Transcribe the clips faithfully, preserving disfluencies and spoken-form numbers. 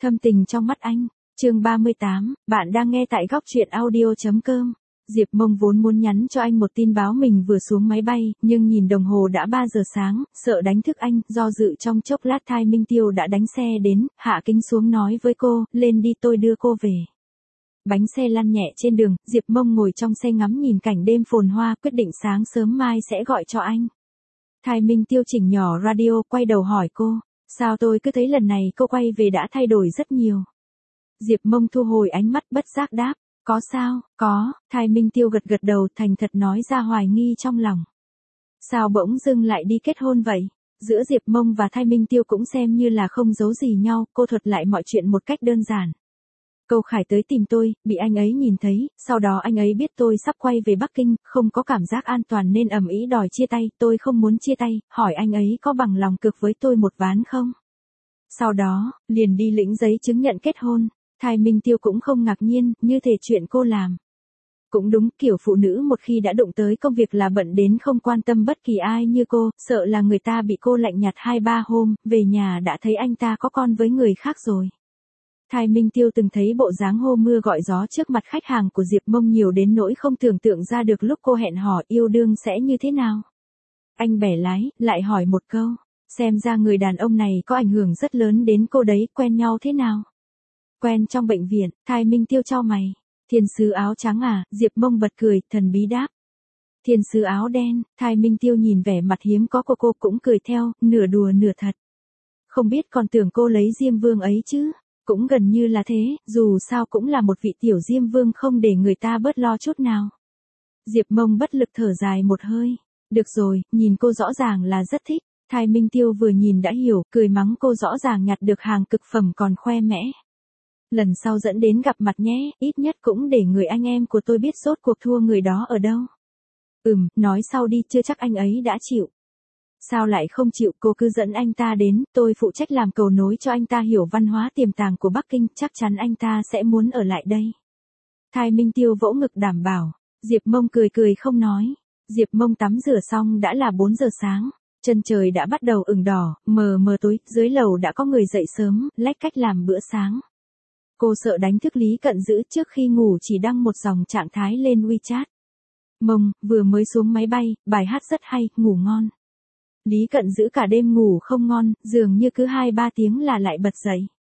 Thâm tình trong mắt anh, chương ba mươi tám, bạn đang nghe tại góc truyện audio.com. Diệp Mông vốn muốn nhắn cho anh một tin báo mình vừa xuống máy bay, nhưng nhìn đồng hồ đã ba giờ sáng, sợ đánh thức anh, do dự trong chốc lát Thai Minh Tiêu đã đánh xe đến, hạ kính xuống nói với cô, lên đi tôi đưa cô về. Bánh xe lăn nhẹ trên đường, Diệp Mông ngồi trong xe ngắm nhìn cảnh đêm phồn hoa, quyết định sáng sớm mai sẽ gọi cho anh. Thai Minh Tiêu chỉnh nhỏ radio, quay đầu hỏi cô, sao tôi cứ thấy lần này cô quay về đã thay đổi rất nhiều. Diệp Mông thu hồi ánh mắt bất giác đáp, có sao, có, Thai Minh Tiêu gật gật đầu thành thật nói ra hoài nghi trong lòng. Sao bỗng dưng lại đi kết hôn vậy? Giữa Diệp Mông và Thai Minh Tiêu cũng xem như là không giấu gì nhau, cô thuật lại mọi chuyện một cách đơn giản. Câu Khải tới tìm tôi, bị anh ấy nhìn thấy, sau đó anh ấy biết tôi sắp quay về Bắc Kinh, không có cảm giác an toàn nên ầm ĩ đòi chia tay, tôi không muốn chia tay, hỏi anh ấy có bằng lòng cược với tôi một ván không? Sau đó, liền đi lĩnh giấy chứng nhận kết hôn, Thai Minh Tiêu cũng không ngạc nhiên, như thể chuyện cô làm. Cũng đúng, kiểu phụ nữ một khi đã đụng tới công việc là bận đến không quan tâm bất kỳ ai như cô, sợ là người ta bị cô lạnh nhạt hai ba hôm, về nhà đã thấy anh ta có con với người khác rồi. Thai Minh Tiêu từng thấy bộ dáng hô mưa gọi gió trước mặt khách hàng của Diệp Mông nhiều đến nỗi không tưởng tượng ra được lúc cô hẹn hò yêu đương sẽ như thế nào. Anh bẻ lái, lại hỏi một câu, xem ra người đàn ông này có ảnh hưởng rất lớn đến cô đấy, quen nhau thế nào? Quen trong bệnh viện, Thai Minh Tiêu chau mày, thiên sứ áo trắng à, Diệp Mông bật cười, thần bí đáp. Thiên sứ áo đen, Thai Minh Tiêu nhìn vẻ mặt hiếm có của cô cũng cười theo, nửa đùa nửa thật. Không biết còn tưởng cô lấy Diêm Vương ấy chứ? Cũng gần như là thế, dù sao cũng là một vị tiểu Diêm Vương không để người ta bớt lo chút nào. Diệp Mông bất lực thở dài một hơi. Được rồi, nhìn cô rõ ràng là rất thích. Thai Minh Tiêu vừa nhìn đã hiểu, cười mắng cô rõ ràng nhặt được hàng cực phẩm còn khoe mẽ. Lần sau dẫn đến gặp mặt nhé, ít nhất cũng để người anh em của tôi biết rốt cuộc thua người đó ở đâu. Ừm, nói sau đi, chưa chắc anh ấy đã chịu. Sao lại không chịu, cô cứ dẫn anh ta đến, tôi phụ trách làm cầu nối cho anh ta hiểu văn hóa tiềm tàng của Bắc Kinh, chắc chắn anh ta sẽ muốn ở lại đây. Thai Minh Tiêu vỗ ngực đảm bảo, Diệp Mông cười cười không nói. Diệp Mông tắm rửa xong đã là bốn giờ sáng, chân trời đã bắt đầu ửng đỏ, mờ mờ tối, dưới lầu đã có người dậy sớm, lách cách làm bữa sáng. Cô sợ đánh thức Lý Cận Dữ, trước khi ngủ chỉ đăng một dòng trạng thái lên WeChat. Mông, vừa mới xuống máy bay, bài hát rất hay, ngủ ngon. Lý Cận Dữ cả đêm ngủ không ngon, dường như cứ hai ba tiếng là lại bật dậy.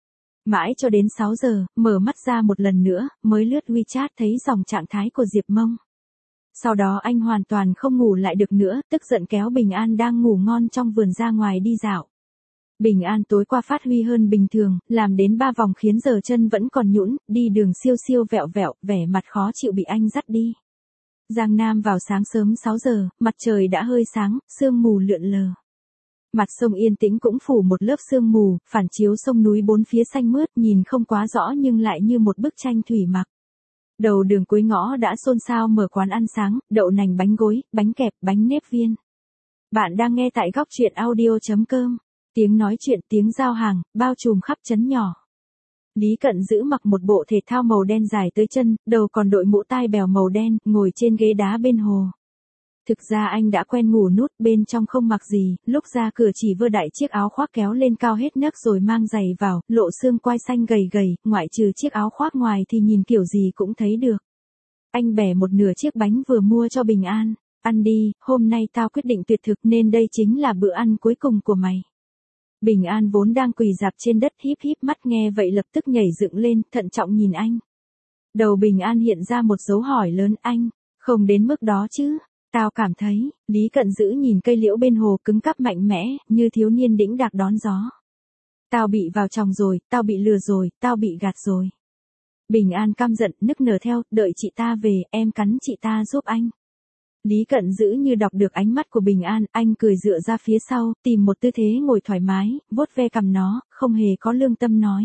Mãi cho đến sáu giờ, mở mắt ra một lần nữa, mới lướt WeChat thấy dòng trạng thái của Diệp Mông. Sau đó anh hoàn toàn không ngủ lại được nữa, tức giận kéo Bình An đang ngủ ngon trong vườn ra ngoài đi dạo. Bình An tối qua phát huy hơn bình thường, làm đến ba vòng khiến giờ chân vẫn còn nhũn, đi đường siêu siêu vẹo vẹo, vẻ mặt khó chịu bị anh dắt đi. Giang Nam vào sáng sớm sáu giờ, mặt trời đã hơi sáng, sương mù lượn lờ. Mặt sông yên tĩnh cũng phủ một lớp sương mù, phản chiếu sông núi bốn phía xanh mướt, nhìn không quá rõ nhưng lại như một bức tranh thủy mặc. Đầu đường cuối ngõ đã xôn xao mở quán ăn sáng, đậu nành bánh gối, bánh kẹp, bánh nếp viên. Bạn đang nghe tại góc truyện audio.com. Tiếng nói chuyện, tiếng giao hàng, bao trùm khắp trấn nhỏ. Lý Cận Dữ mặc một bộ thể thao màu đen dài tới chân, đầu còn đội mũ tai bèo màu đen, ngồi trên ghế đá bên hồ. Thực ra anh đã quen ngủ nút, bên trong không mặc gì, lúc ra cửa chỉ vơ đại chiếc áo khoác kéo lên cao hết nấc rồi mang giày vào, lộ xương quai xanh gầy gầy, ngoại trừ chiếc áo khoác ngoài thì nhìn kiểu gì cũng thấy được. Anh bẻ một nửa chiếc bánh vừa mua cho Bình An, ăn đi, hôm nay tao quyết định tuyệt thực nên đây chính là bữa ăn cuối cùng của mày. Bình An vốn đang quỳ rạp trên đất híp híp mắt nghe vậy lập tức nhảy dựng lên, thận trọng nhìn anh. Đầu Bình An hiện ra một dấu hỏi lớn, anh, không đến mức đó chứ, tao cảm thấy, Lý Cận Dữ nhìn cây liễu bên hồ cứng cáp mạnh mẽ, như thiếu niên đĩnh đạc đón gió. Tao bị vào chồng rồi, tao bị lừa rồi, tao bị gạt rồi. Bình An căm giận, nức nở theo, đợi chị ta về, em cắn chị ta giúp anh. Lý Cận Dữ như đọc được ánh mắt của Bình An, anh cười dựa ra phía sau, tìm một tư thế ngồi thoải mái, vuốt ve cằm nó, không hề có lương tâm nói.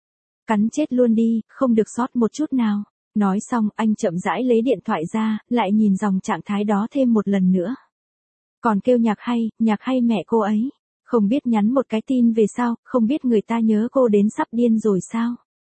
Cắn chết luôn đi, không được sót một chút nào. Nói xong, anh chậm rãi lấy điện thoại ra, lại nhìn dòng trạng thái đó thêm một lần nữa. Còn kêu nhạc hay, nhạc hay mẹ cô ấy. Không biết nhắn một cái tin về sao, không biết người ta nhớ cô đến sắp điên rồi sao.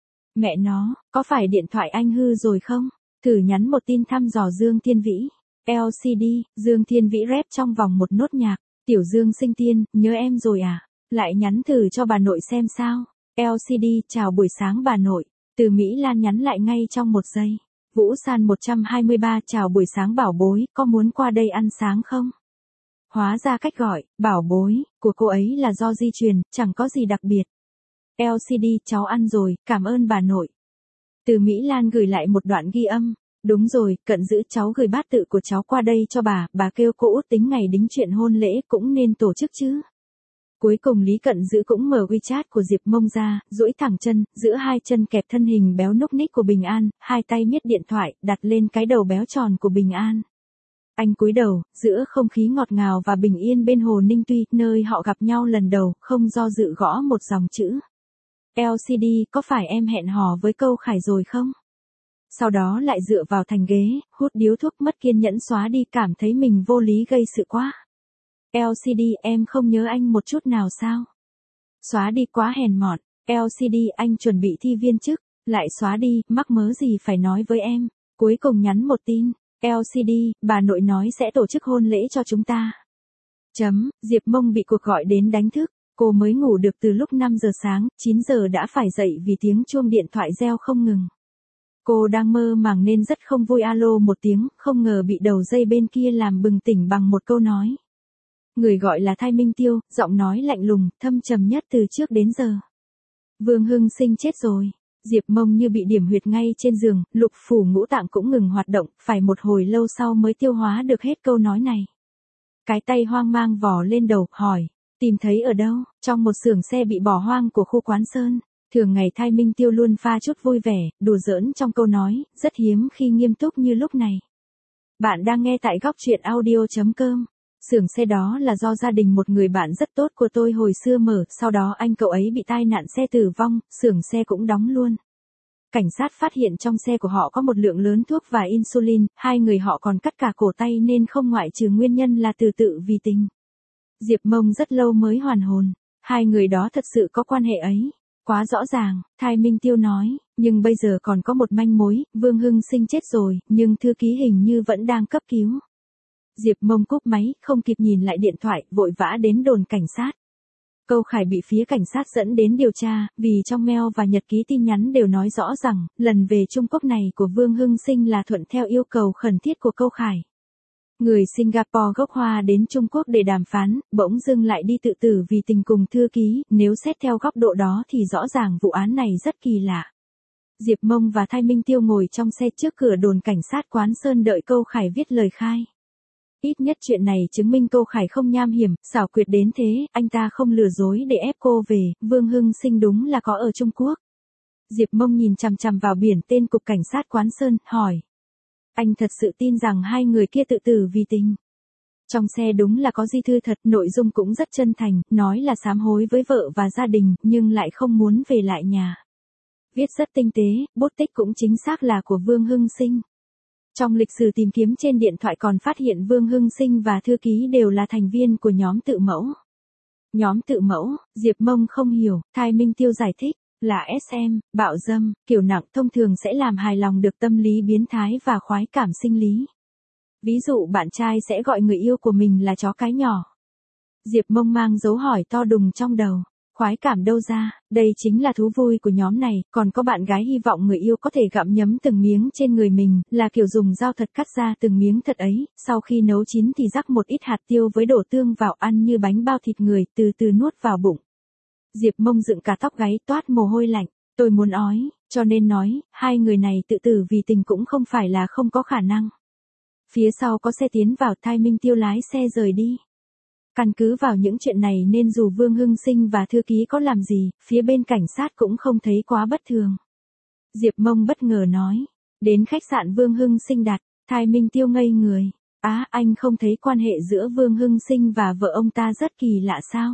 Mẹ nó, có phải điện thoại anh hư rồi không? Thử nhắn một tin thăm dò Dương Thiên Vĩ. lờ xê đê, Dương Thiên Vĩ rap trong vòng một nốt nhạc, Tiểu Dương sinh tiên, nhớ em rồi à? Lại nhắn thử cho bà nội xem sao. lờ xê đê, chào buổi sáng bà nội. Từ Mỹ Lan nhắn lại ngay trong một giây. Vũ San một trăm hai mươi ba, chào buổi sáng bảo bối, có muốn qua đây ăn sáng không? Hóa ra cách gọi, bảo bối, của cô ấy là do di truyền, chẳng có gì đặc biệt. lờ xê đê, cháu ăn rồi, cảm ơn bà nội. Từ Mỹ Lan gửi lại một đoạn ghi âm. Đúng rồi, Cận Dữ, cháu gửi bát tự của cháu qua đây cho bà, bà kêu cô út tính ngày đính chuyện hôn lễ cũng nên tổ chức chứ. Cuối cùng Lý Cận Dữ cũng mở WeChat của Diệp Mông ra, duỗi thẳng chân, giữa hai chân kẹp thân hình béo núc ních của Bình An, hai tay miết điện thoại, đặt lên cái đầu béo tròn của Bình An. Anh cúi đầu, giữa không khí ngọt ngào và bình yên bên hồ Ninh Tuy, nơi họ gặp nhau lần đầu, không do dự gõ một dòng chữ. lờ xê đê, có phải em hẹn hò với Câu Khải rồi không? Sau đó lại dựa vào thành ghế, hút điếu thuốc, mất kiên nhẫn xóa đi, cảm thấy mình vô lý gây sự quá. lờ xê đê, em không nhớ anh một chút nào sao? Xóa đi, quá hèn mọn. lờ xê đê, anh chuẩn bị thi viên chức. Lại xóa đi, mắc mớ gì phải nói với em. Cuối cùng nhắn một tin. lờ xê đê, bà nội nói sẽ tổ chức hôn lễ cho chúng ta. Chấm, Diệp Mông bị cuộc gọi đến đánh thức. Cô mới ngủ được từ lúc năm giờ sáng, chín giờ đã phải dậy vì tiếng chuông điện thoại reo không ngừng. Cô đang mơ màng nên rất không vui, alo một tiếng, không ngờ bị đầu dây bên kia làm bừng tỉnh bằng một câu nói. Người gọi là Thai Minh Tiêu, giọng nói lạnh lùng, thâm trầm nhất từ trước đến giờ. Vương Hưng Sinh chết rồi. Diệp Mông như bị điểm huyệt ngay trên giường, lục phủ ngũ tạng cũng ngừng hoạt động, phải một hồi lâu sau mới tiêu hóa được hết câu nói này. Cái tay hoang mang vò lên đầu, hỏi, tìm thấy ở đâu? Trong một xưởng xe bị bỏ hoang của khu Quán Sơn. Thường ngày Thai Minh Tiêu luôn pha chút vui vẻ, đùa giỡn trong câu nói, rất hiếm khi nghiêm túc như lúc này. Bạn đang nghe tại góc truyện audio chấm com. Xưởng xe đó là do gia đình một người bạn rất tốt của tôi hồi xưa mở, sau đó anh cậu ấy bị tai nạn xe tử vong, xưởng xe cũng đóng luôn. Cảnh sát phát hiện trong xe của họ có một lượng lớn thuốc và insulin, hai người họ còn cắt cả cổ tay nên không ngoại trừ nguyên nhân là tự tử vì tình. Diệp Mông rất lâu mới hoàn hồn, hai người đó thật sự có quan hệ ấy. Quá rõ ràng, Thai Minh Tiêu nói, nhưng bây giờ còn có một manh mối, Vương Hưng Sinh chết rồi, nhưng thư ký hình như vẫn đang cấp cứu. Diệp Mông cúp máy, không kịp nhìn lại điện thoại, vội vã đến đồn cảnh sát. Câu Khải bị phía cảnh sát dẫn đến điều tra, vì trong mail và nhật ký tin nhắn đều nói rõ rằng, lần về Trung Quốc này của Vương Hưng Sinh là thuận theo yêu cầu khẩn thiết của Câu Khải. Người Singapore gốc Hoa đến Trung Quốc để đàm phán, bỗng dưng lại đi tự tử vì tình cùng thư ký, nếu xét theo góc độ đó thì rõ ràng vụ án này rất kỳ lạ. Diệp Mông và Thai Minh Tiêu ngồi trong xe trước cửa đồn cảnh sát Quán Sơn đợi Câu Khải viết lời khai. Ít nhất chuyện này chứng minh Câu Khải không nham hiểm, xảo quyệt đến thế, anh ta không lừa dối để ép cô về, Vương Hưng Sinh đúng là có ở Trung Quốc. Diệp Mông nhìn chằm chằm vào biển tên cục cảnh sát Quán Sơn, hỏi. Anh thật sự tin rằng hai người kia tự tử vì tình. Trong xe đúng là có di thư thật, nội dung cũng rất chân thành, nói là sám hối với vợ và gia đình, nhưng lại không muốn về lại nhà. Viết rất tinh tế, bút tích cũng chính xác là của Vương Hưng Sinh. Trong lịch sử tìm kiếm trên điện thoại còn phát hiện Vương Hưng Sinh và thư ký đều là thành viên của nhóm tự mẫu. Nhóm tự mẫu, Diệp Mông không hiểu, Thai Minh Tiêu giải thích. Là ét em, bạo dâm, kiểu nặng thông thường sẽ làm hài lòng được tâm lý biến thái và khoái cảm sinh lý. Ví dụ bạn trai sẽ gọi người yêu của mình là chó cái nhỏ. Diệp Mông mang dấu hỏi to đùng trong đầu. Khoái cảm đâu ra, đây chính là thú vui của nhóm này, còn có bạn gái hy vọng người yêu có thể gặm nhấm từng miếng trên người mình, là kiểu dùng dao thật cắt ra từng miếng thật ấy, sau khi nấu chín thì rắc một ít hạt tiêu với đổ tương vào ăn như bánh bao thịt người, từ từ nuốt vào bụng. Diệp Mông dựng cả tóc gáy toát mồ hôi lạnh, tôi muốn ói, cho nên nói, hai người này tự tử vì tình cũng không phải là không có khả năng. Phía sau có xe tiến vào, Thai Minh Tiêu lái xe rời đi. Căn cứ vào những chuyện này nên dù Vương Hưng Sinh và thư ký có làm gì, phía bên cảnh sát cũng không thấy quá bất thường. Diệp Mông bất ngờ nói, đến khách sạn Vương Hưng Sinh đặt, Thai Minh Tiêu ngây người. Á, à, anh không thấy quan hệ giữa Vương Hưng Sinh và vợ ông ta rất kỳ lạ sao?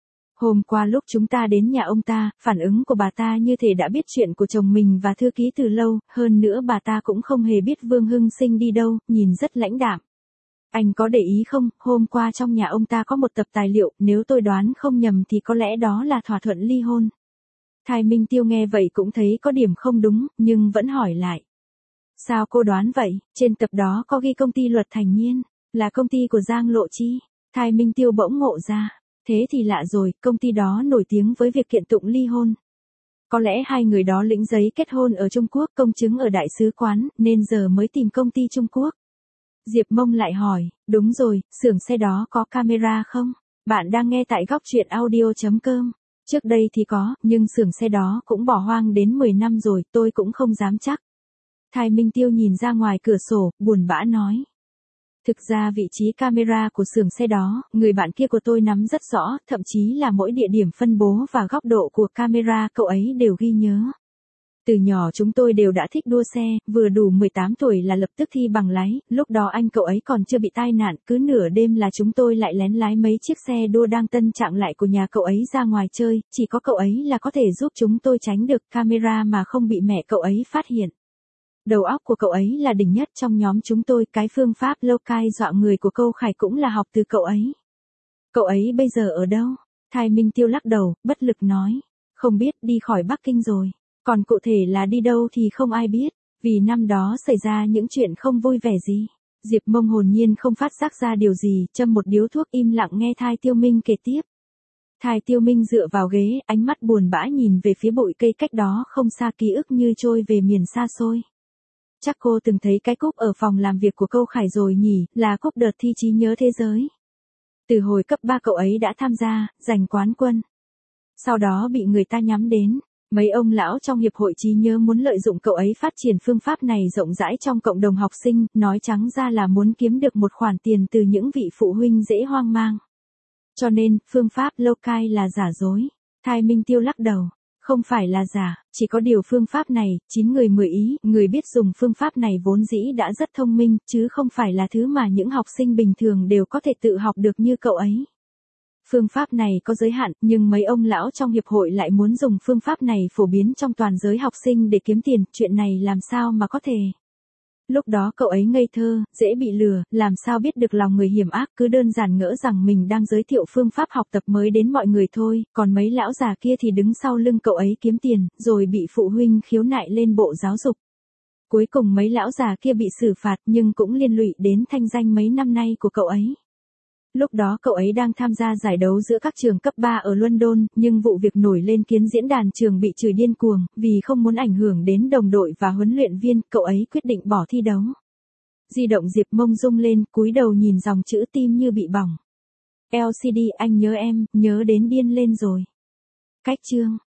Hôm qua lúc chúng ta đến nhà ông ta, phản ứng của bà ta như thể đã biết chuyện của chồng mình và thư ký từ lâu, hơn nữa bà ta cũng không hề biết Vương Hưng Sinh đi đâu, nhìn rất lãnh đạm. Anh có để ý không, hôm qua trong nhà ông ta có một tập tài liệu, nếu tôi đoán không nhầm thì có lẽ đó là thỏa thuận ly hôn. Thai Minh Tiêu nghe vậy cũng thấy có điểm không đúng, nhưng vẫn hỏi lại. Sao cô đoán vậy, trên tập đó có ghi công ty Luật Thành Nhiên, là công ty của Giang Lộ Chi. Thai Minh Tiêu bỗng ngộ ra. Thế thì lạ rồi, công ty đó nổi tiếng với việc kiện tụng ly hôn. Có lẽ hai người đó lĩnh giấy kết hôn ở Trung Quốc, công chứng ở đại sứ quán, nên giờ mới tìm công ty Trung Quốc. Diệp Mông lại hỏi, đúng rồi, xưởng xe đó có camera không? Bạn đang nghe tại góc truyện audio chấm com. Trước đây thì có, nhưng xưởng xe đó cũng bỏ hoang đến mười năm rồi, tôi cũng không dám chắc. Thái Minh Tiêu nhìn ra ngoài cửa sổ, buồn bã nói. Thực ra vị trí camera của xưởng xe đó, người bạn kia của tôi nắm rất rõ, thậm chí là mỗi địa điểm phân bố và góc độ của camera cậu ấy đều ghi nhớ. Từ nhỏ chúng tôi đều đã thích đua xe, vừa đủ mười tám tuổi là lập tức thi bằng lái, lúc đó anh cậu ấy còn chưa bị tai nạn, cứ nửa đêm là chúng tôi lại lén lái mấy chiếc xe đua đang tân trạng lại của nhà cậu ấy ra ngoài chơi, chỉ có cậu ấy là có thể giúp chúng tôi tránh được camera mà không bị mẹ cậu ấy phát hiện. Đầu óc của cậu ấy là đỉnh nhất trong nhóm chúng tôi, cái phương pháp Lokai dọa người của Câu Khải cũng là học từ cậu ấy. Cậu ấy bây giờ ở đâu? Thái Minh Tiêu lắc đầu, bất lực nói. Không biết, đi khỏi Bắc Kinh rồi. Còn cụ thể là đi đâu thì không ai biết, vì năm đó xảy ra những chuyện không vui vẻ gì. Diệp Mông hồn nhiên không phát giác ra điều gì, châm một điếu thuốc im lặng nghe Thái Tiêu Minh kể tiếp. Thái Tiêu Minh dựa vào ghế, ánh mắt buồn bã nhìn về phía bụi cây cách đó không xa, ký ức như trôi về miền xa xôi. Chắc cô từng thấy cái cúp ở phòng làm việc của Câu Khải rồi nhỉ, là cúp đợt thi trí nhớ thế giới. Từ hồi cấp ba cậu ấy đã tham gia, giành quán quân. Sau đó bị người ta nhắm đến. Mấy ông lão trong hiệp hội trí nhớ muốn lợi dụng cậu ấy phát triển phương pháp này rộng rãi trong cộng đồng học sinh, nói trắng ra là muốn kiếm được một khoản tiền từ những vị phụ huynh dễ hoang mang. Cho nên, phương pháp Lokai là giả dối. Thái Minh Tiêu lắc đầu. Không phải là giả, chỉ có điều phương pháp này, chín người mười ý, người biết dùng phương pháp này vốn dĩ đã rất thông minh, chứ không phải là thứ mà những học sinh bình thường đều có thể tự học được như cậu ấy. Phương pháp này có giới hạn, nhưng mấy ông lão trong hiệp hội lại muốn dùng phương pháp này phổ biến trong toàn giới học sinh để kiếm tiền, chuyện này làm sao mà có thể. Lúc đó cậu ấy ngây thơ, dễ bị lừa, làm sao biết được lòng người hiểm ác, cứ đơn giản ngỡ rằng mình đang giới thiệu phương pháp học tập mới đến mọi người thôi, còn mấy lão già kia thì đứng sau lưng cậu ấy kiếm tiền, rồi bị phụ huynh khiếu nại lên Bộ Giáo dục. Cuối cùng mấy lão già kia bị xử phạt nhưng cũng liên lụy đến thanh danh mấy năm nay của cậu ấy. Lúc đó cậu ấy đang tham gia giải đấu giữa các trường cấp ba ở London, nhưng vụ việc nổi lên khiến diễn đàn trường bị chửi điên cuồng, vì không muốn ảnh hưởng đến đồng đội và huấn luyện viên, cậu ấy quyết định bỏ thi đấu. Di động Diệp Mông rung lên, cúi đầu nhìn dòng chữ tim như bị bỏng. lờ xê đê anh nhớ em, nhớ đến điên lên rồi. Cách chương